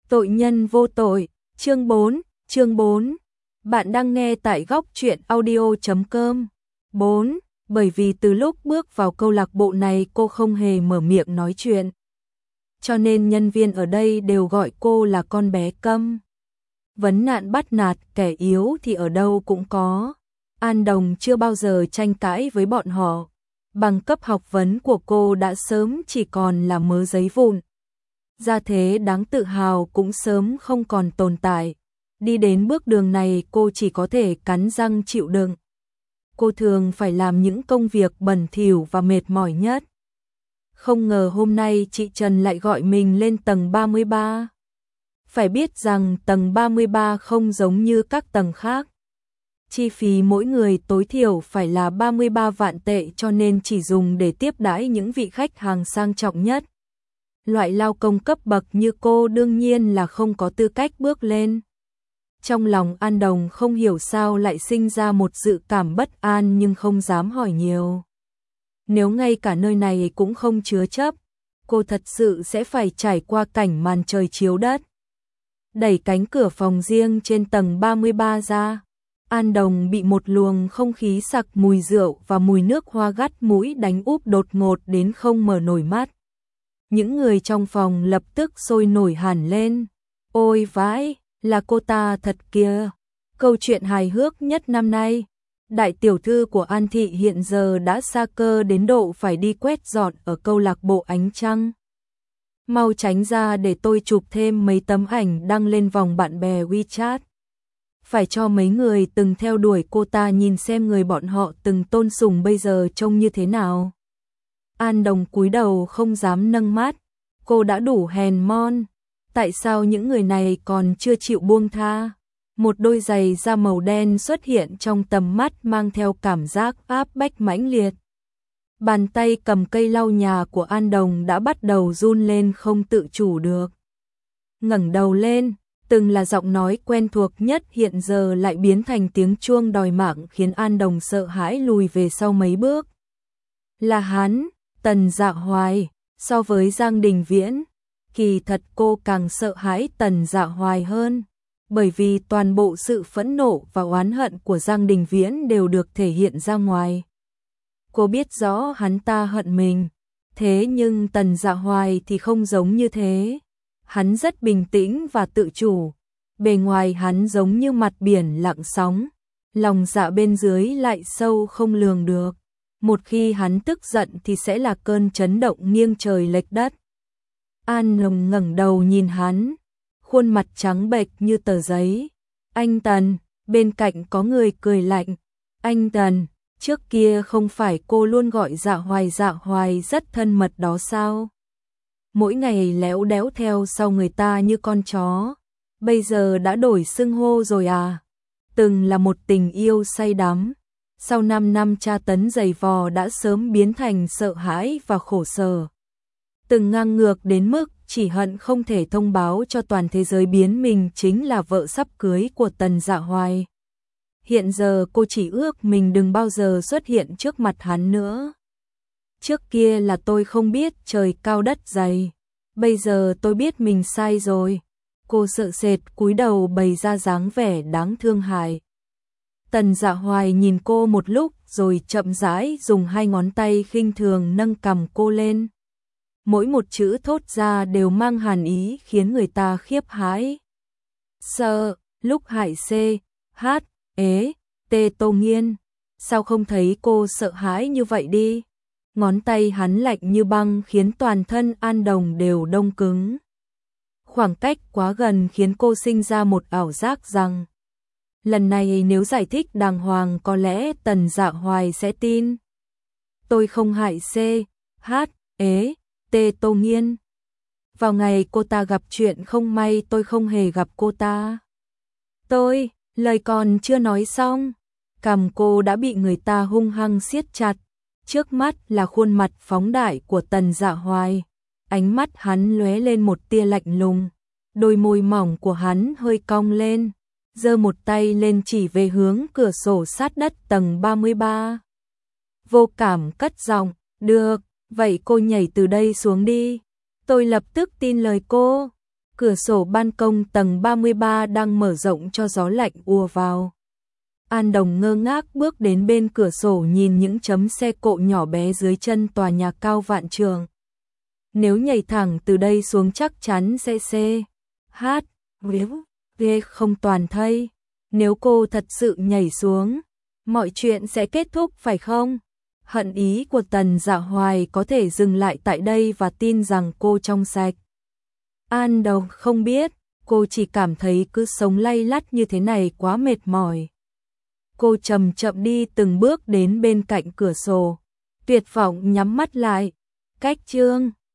Tội nhân vô tội, chương 4. Bạn đang nghe tại góc truyện audio.com. 4. Bởi vì từ lúc bước vào câu lạc bộ này cô không hề mở miệng nói chuyện. Cho nên nhân viên ở đây đều gọi cô là con bé câm. Vấn nạn bắt nạt kẻ yếu thì ở đâu cũng có. An Đồng chưa bao giờ tranh cãi với bọn họ. Bằng cấp học vấn của cô đã sớm chỉ còn là mớ giấy vụn. Gia thế đáng tự hào cũng sớm không còn tồn tại. Đi đến bước đường này cô chỉ có thể cắn răng chịu đựng. Cô thường phải làm những công việc bẩn thỉu và mệt mỏi nhất. Không ngờ hôm nay chị Trần lại gọi mình lên tầng 33. Phải biết rằng tầng 33 không giống như các tầng khác. Chi phí mỗi người tối thiểu phải là 33 vạn tệ cho nên chỉ dùng để tiếp đãi những vị khách hàng sang trọng nhất. Loại lao công cấp bậc như cô đương nhiên là không có tư cách bước lên. Trong lòng An Đồng không hiểu sao lại sinh ra một dự cảm bất an nhưng không dám hỏi nhiều. Nếu ngay cả nơi này cũng không chứa chấp, cô thật sự sẽ phải trải qua cảnh màn trời chiếu đất. Đẩy cánh cửa phòng riêng trên tầng 33 ra, An Đồng bị một luồng không khí sặc mùi rượu và mùi nước hoa gắt mũi đánh úp đột ngột đến không mở nổi mắt. Những người trong phòng lập tức sôi nổi hẳn lên. Ôi vãi, là cô ta thật kìa. Câu chuyện hài hước nhất năm nay. Đại tiểu thư của An Thị hiện giờ đã sa cơ đến độ phải đi quét dọn ở câu lạc bộ Ánh Trăng. Mau tránh ra để tôi chụp thêm mấy tấm ảnh đăng lên vòng bạn bè WeChat. Phải cho mấy người từng theo đuổi cô ta nhìn xem người bọn họ từng tôn sùng bây giờ trông như thế nào. An Đồng cúi đầu không dám nâng mắt, cô đã đủ hèn mọn. Tại sao những người này còn chưa chịu buông tha? Một đôi giày da màu đen xuất hiện trong tầm mắt mang theo cảm giác áp bách mãnh liệt. Bàn tay cầm cây lau nhà của An Đồng đã bắt đầu run lên không tự chủ được. Ngẩng đầu lên, từng là giọng nói quen thuộc nhất hiện giờ lại biến thành tiếng chuông đòi mạng khiến An Đồng sợ hãi lùi về sau mấy bước. Là hắn, Tần Dạ Hoài. So với Giang Đình Viễn, kỳ thật cô càng sợ hãi Tần Dạ Hoài hơn, bởi vì toàn bộ sự phẫn nộ và oán hận của Giang Đình Viễn đều được thể hiện ra ngoài. Cô biết rõ hắn ta hận mình, thế nhưng Tần Dạ Hoài thì không giống như thế. Hắn rất bình tĩnh và tự chủ, bề ngoài hắn giống như mặt biển lặng sóng, lòng dạ bên dưới lại sâu không lường được. Một khi hắn tức giận thì sẽ là cơn chấn động nghiêng trời lệch đất. An Đồng ngẩng đầu nhìn hắn, khuôn mặt trắng bệch như tờ giấy. Anh Tần, bên cạnh có người cười lạnh. Anh Tần, trước kia không phải cô luôn gọi Dạ Hoài rất thân mật đó sao? Mỗi ngày léo đéo theo sau người ta như con chó, bây giờ đã đổi xưng hô rồi à? Từng là một tình yêu say đắm, sau 5 năm tra tấn dày vò đã sớm biến thành sợ hãi và khổ sở. Từng ngang ngược đến mức chỉ hận không thể thông báo cho toàn thế giới biến mình chính là vợ sắp cưới của Tần Dạ Hoài. Hiện giờ cô chỉ ước mình đừng bao giờ xuất hiện trước mặt hắn nữa. Trước kia là tôi không biết trời cao đất dày, bây giờ tôi biết mình sai rồi. Cô sợ sệt cúi đầu bày ra dáng vẻ đáng thương hại. Tần Dạ Hoài nhìn cô một lúc rồi chậm rãi dùng 2 ngón tay khinh thường nâng cằm cô lên. Mỗi một chữ thốt ra đều mang hàn ý khiến người ta khiếp hãi. Sợ, lúc hại C, H, ế, T Tô Nghiên. Sao không thấy cô sợ hãi như vậy đi? Ngón tay hắn lạnh như băng khiến toàn thân An Đồng đều đông cứng. Khoảng cách quá gần khiến cô sinh ra một ảo giác rằng lần này nếu giải thích đàng hoàng có lẽ Tần Dạ Hoài sẽ tin. Tôi không hại C, H, ế, T Tô Nghiên. Vào ngày cô ta gặp chuyện không may tôi không hề gặp cô ta. Lời còn chưa nói xong, cằm cô đã bị người ta hung hăng siết chặt. Trước mắt là khuôn mặt phóng đại của Tần Dạ Hoài. Ánh mắt hắn lóe lên một tia lạnh lùng. Đôi môi mỏng của hắn hơi cong lên, giơ một tay lên chỉ về hướng cửa sổ sát đất tầng 33. Vô cảm cất giọng, được, vậy cô nhảy từ đây xuống đi. Tôi lập tức tin lời cô. Cửa sổ ban công tầng 33 đang mở rộng cho gió lạnh ùa vào. An Đồng ngơ ngác bước đến bên cửa sổ nhìn những chấm xe cộ nhỏ bé dưới chân tòa nhà cao vạn trường. Nếu nhảy thẳng từ đây xuống chắc chắn sẽ ghê không toàn thây. Nếu cô thật sự nhảy xuống, mọi chuyện sẽ kết thúc phải không? Hận ý của Tần Dạ Hoài có thể dừng lại tại đây và tin rằng cô trong sạch. An Đồng không biết, cô chỉ cảm thấy cứ sống lay lắt như thế này quá mệt mỏi. Cô chậm chậm đi từng bước đến bên cạnh cửa sổ, tuyệt vọng nhắm mắt lại. Cách chương